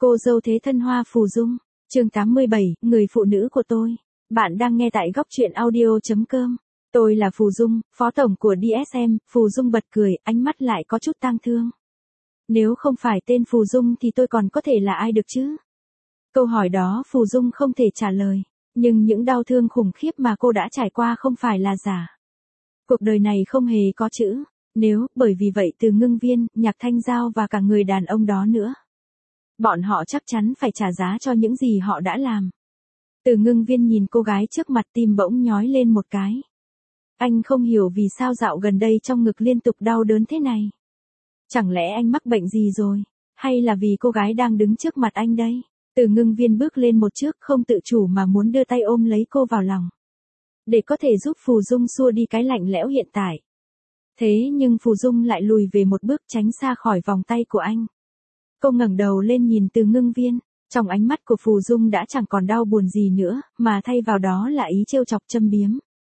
Cô dâu thế thân Hoa Phù Dung, chương 87, người phụ nữ của tôi. Bạn đang nghe tại góc truyện audio.com. Tôi là Phù Dung, phó tổng của DSM. Phù Dung bật cười, ánh mắt lại có chút tang thương. Nếu không phải tên Phù Dung thì tôi còn có thể là ai được chứ? Câu hỏi đó Phù Dung không thể trả lời, nhưng những đau thương khủng khiếp mà cô đã trải qua không phải là giả. Cuộc đời này không hề có chữ nếu, bởi vì vậy Từ Ngưng Viên, Nhạc Thanh Giao và cả người đàn ông đó nữa. Bọn họ chắc chắn phải trả giá cho những gì họ đã làm. Từ Ngưng Viên nhìn cô gái trước mặt, tim bỗng nhói lên một cái. Anh không hiểu vì sao dạo gần đây trong ngực liên tục đau đớn thế này. Chẳng lẽ anh mắc bệnh gì rồi? Hay là vì cô gái đang đứng trước mặt anh đây? Từ Ngưng Viên bước lên một bước, không tự chủ mà muốn đưa tay ôm lấy cô vào lòng, để có thể giúp Phù Dung xua đi cái lạnh lẽo hiện tại. Thế nhưng Phù Dung lại lùi về một bước, tránh xa khỏi vòng tay của anh. Cô ngẩng đầu lên nhìn Từ Ngưng Viên, trong ánh mắt của Phù Dung đã chẳng còn đau buồn gì nữa, mà thay vào đó là ý trêu chọc châm biếm.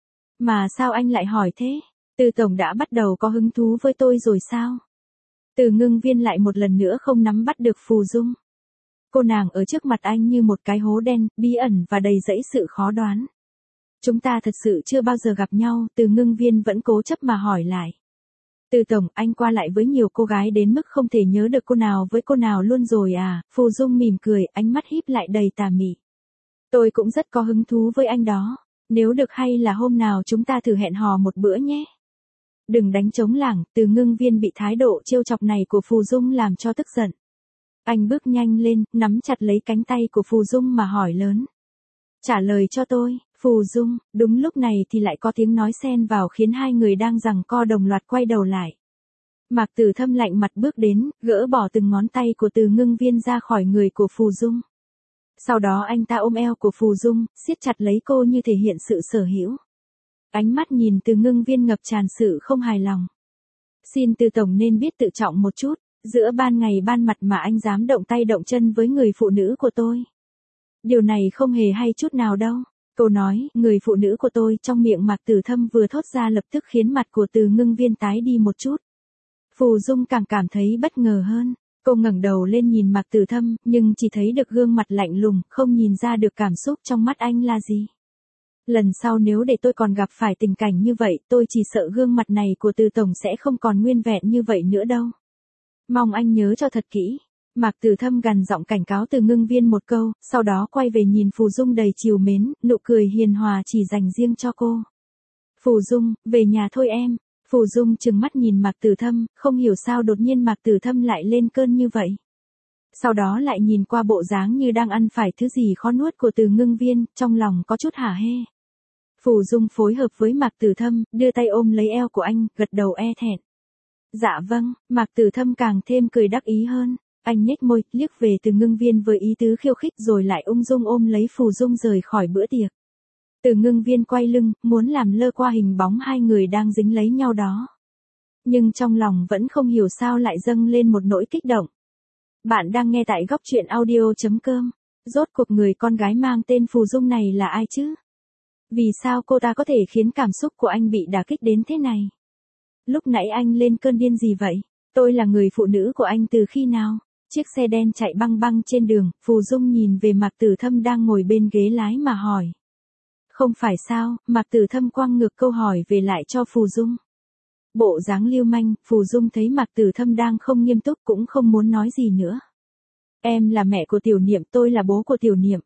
Mà sao anh lại hỏi thế? Từ tổng đã bắt đầu có hứng thú với tôi rồi sao? Từ Ngưng Viên lại một lần nữa không nắm bắt được Phù Dung. Cô nàng ở trước mặt anh như một cái hố đen, bí ẩn và đầy rẫy sự khó đoán. Chúng ta thật sự chưa bao giờ gặp nhau, Từ Ngưng Viên vẫn cố chấp mà hỏi lại. Từ tổng, anh qua lại với nhiều cô gái đến mức không thể nhớ được cô nào với cô nào luôn rồi à? Phù Dung mỉm cười, ánh mắt híp lại đầy tà mị. Tôi cũng rất có hứng thú với anh đó. Nếu được hay là hôm nào chúng ta thử hẹn hò một bữa nhé. Đừng đánh trống lảng. Từ Ngưng Viên bị thái độ trêu chọc này của Phù Dung làm cho tức giận. Anh bước nhanh lên, nắm chặt lấy cánh tay của Phù Dung mà hỏi lớn. Trả lời cho tôi, Phù Dung. Đúng lúc này thì lại có tiếng nói xen vào khiến hai người đang giằng co đồng loạt quay đầu lại. Mạc Tử Thâm lạnh mặt bước đến, gỡ bỏ từng ngón tay của Từ Ngưng Viên ra khỏi người của Phù Dung. Sau đó anh ta ôm eo của Phù Dung, siết chặt lấy cô như thể hiện sự sở hữu. Ánh mắt nhìn Từ Ngưng Viên ngập tràn sự không hài lòng. Xin Từ tổng nên biết tự trọng một chút, giữa ban ngày ban mặt mà anh dám động tay động chân với người phụ nữ của tôi. Điều này không hề hay chút nào đâu. Cô nói, người phụ nữ của tôi, trong miệng Mạc Tử Thâm vừa thốt ra lập tức khiến mặt của Từ Ngưng Viên tái đi một chút. Phù Dung càng cảm thấy bất ngờ hơn. Cô ngẩng đầu lên nhìn Mạc Tử Thâm, nhưng chỉ thấy được gương mặt lạnh lùng, không nhìn ra được cảm xúc trong mắt anh là gì. Lần sau nếu để tôi còn gặp phải tình cảnh như vậy, tôi chỉ sợ gương mặt này của Từ tổng sẽ không còn nguyên vẹn như vậy nữa đâu. Mong anh nhớ cho thật kỹ. Mạc Tử Thâm gằn giọng cảnh cáo Từ Ngưng Viên một câu, sau đó quay về nhìn Phù Dung đầy trìu mến, nụ cười hiền hòa chỉ dành riêng cho cô. Phù Dung, về nhà thôi em. Phù Dung trừng mắt nhìn Mạc Tử Thâm, không hiểu sao đột nhiên Mạc Tử Thâm lại lên cơn như vậy. Sau đó lại nhìn qua bộ dáng như đang ăn phải thứ gì khó nuốt của Từ Ngưng Viên, trong lòng có chút hả hê. Phù Dung phối hợp với Mạc Tử Thâm, đưa tay ôm lấy eo của anh, gật đầu e thẹn. Dạ vâng. Mạc Tử Thâm càng thêm cười đắc ý hơn. Anh nhếch môi, liếc về Từ Ngưng Viên với ý tứ khiêu khích rồi lại ung dung ôm lấy Phù Dung rời khỏi bữa tiệc. Từ Ngưng Viên quay lưng, muốn làm lơ qua hình bóng hai người đang dính lấy nhau đó. Nhưng trong lòng vẫn không hiểu sao lại dâng lên một nỗi kích động. Bạn đang nghe tại góc truyện audio.com. Rốt cuộc người con gái mang tên Phù Dung này là ai chứ? Vì sao cô ta có thể khiến cảm xúc của anh bị đả kích đến thế này? Lúc nãy anh lên cơn điên gì vậy? Tôi là người phụ nữ của anh từ khi nào? Chiếc xe đen chạy băng băng trên đường, Phù Dung nhìn về Mạc Tử Thâm đang ngồi bên ghế lái mà hỏi. Không phải sao? Mạc Tử Thâm quăng ngược câu hỏi về lại cho Phù Dung. Bộ dáng lưu manh, Phù Dung thấy Mạc Tử Thâm đang không nghiêm túc cũng không muốn nói gì nữa. Em là mẹ của Tiểu Niệm, tôi là bố của Tiểu Niệm.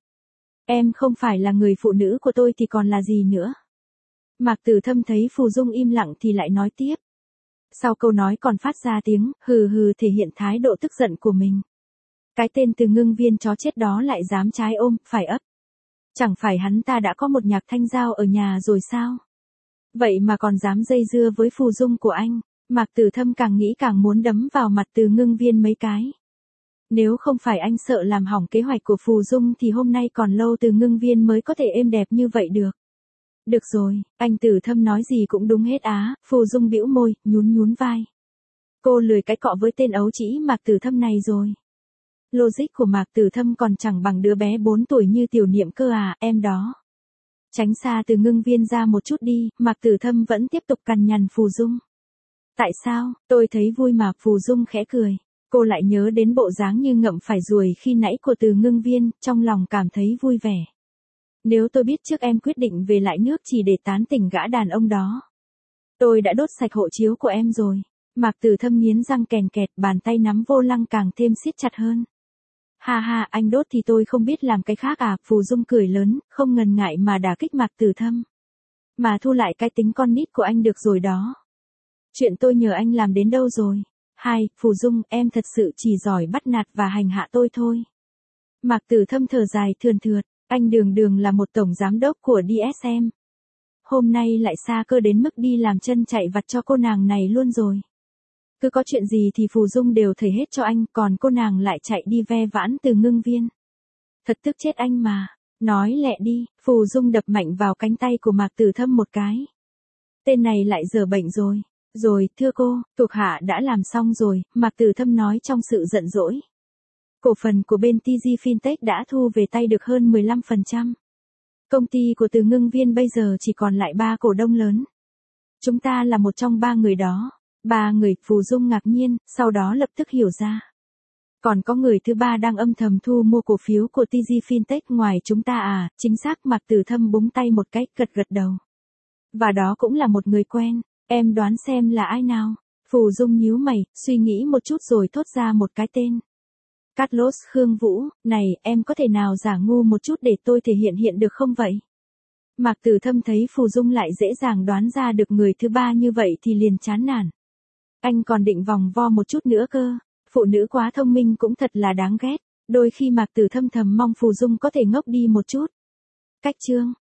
Em không phải là người phụ nữ của tôi thì còn là gì nữa? Mạc Tử Thâm thấy Phù Dung im lặng thì lại nói tiếp. Sau câu nói còn phát ra tiếng hừ hừ thể hiện thái độ tức giận của mình. Cái tên Từ Ngưng Viên chó chết đó lại dám trái ôm, phải ấp. Chẳng phải hắn ta đã có một Nhạc Thanh Giao ở nhà rồi sao? Vậy mà còn dám dây dưa với Phù Dung của anh. Mạc Tử Thâm càng nghĩ càng muốn đấm vào mặt Từ Ngưng Viên mấy cái. Nếu không phải anh sợ làm hỏng kế hoạch của Phù Dung thì hôm nay còn lâu Từ Ngưng Viên mới có thể êm đẹp như vậy được. Được rồi, anh Tử Thâm nói gì cũng đúng hết á. Phù Dung bĩu môi, nhún vai. Cô lười cái cọ với tên ấu trĩ Mạc Tử Thâm này rồi. Logic của Mạc Tử Thâm còn chẳng bằng đứa bé 4 tuổi như Tiểu Niệm cơ à, em đó. Tránh xa Từ Ngưng Viên ra một chút đi. Mạc Tử Thâm vẫn tiếp tục cằn nhằn Phù Dung. Tại sao? Tôi thấy vui mà. Phù Dung khẽ cười. Cô lại nhớ đến bộ dáng như ngậm phải ruồi khi nãy của Từ Ngưng Viên, trong lòng cảm thấy vui vẻ. Nếu tôi biết trước em quyết định về lại nước chỉ để tán tỉnh gã đàn ông đó. Tôi đã đốt sạch hộ chiếu của em rồi. Mạc Tử Thâm nghiến răng kèn kẹt, bàn tay nắm vô lăng càng thêm siết chặt hơn. Ha ha, anh đốt thì tôi không biết làm cái khác à, Phù Dung cười lớn, không ngần ngại mà đả kích Mạc Tử Thâm. Mà thu lại cái tính con nít của anh được rồi đó. Chuyện tôi nhờ anh làm đến đâu rồi? Hai, Phù Dung, em thật sự chỉ giỏi bắt nạt và hành hạ tôi thôi. Mạc Tử Thâm thở dài thườn thượt, anh đường đường là một tổng giám đốc của DSM. Hôm nay lại xa cơ đến mức đi làm chân chạy vặt cho cô nàng này luôn rồi. Cứ có chuyện gì thì Phù Dung đều thầy hết cho anh, còn cô nàng lại chạy đi ve vãn Từ Ngưng Viên. Thật tức chết anh mà, nói lẹ đi, Phù Dung đập mạnh vào cánh tay của Mạc Tử Thâm một cái. Tên này lại dở bệnh rồi. Rồi, thưa cô, thuộc hạ đã làm xong rồi, Mạc Tử Thâm nói trong sự giận dỗi. Cổ phần của bên TG Fintech đã thu về tay được hơn 15%. Công ty của Từ Ngưng Viên bây giờ chỉ còn lại 3 cổ đông lớn. Chúng ta là một trong 3 người đó. 3 người, Phù Dung ngạc nhiên, sau đó lập tức hiểu ra. Còn có người thứ 3 đang âm thầm thu mua cổ phiếu của TG Fintech ngoài chúng ta à, chính xác. Mạc Tử Thâm búng tay một cái, gật gật đầu. Và đó cũng là một người quen, em đoán xem là ai nào. Phù Dung nhíu mày, suy nghĩ một chút rồi thốt ra một cái tên. Carlos Khương Vũ, này, em có thể nào giả ngu một chút để tôi thể hiện được không vậy? Mạc Tử Thâm thấy Phù Dung lại dễ dàng đoán ra được người thứ 3 như vậy thì liền chán nản. Anh còn định vòng vo một chút nữa cơ, phụ nữ quá thông minh cũng thật là đáng ghét, đôi khi Mạc Tử Thâm thầm mong Phù Dung có thể ngốc đi một chút. Cách chương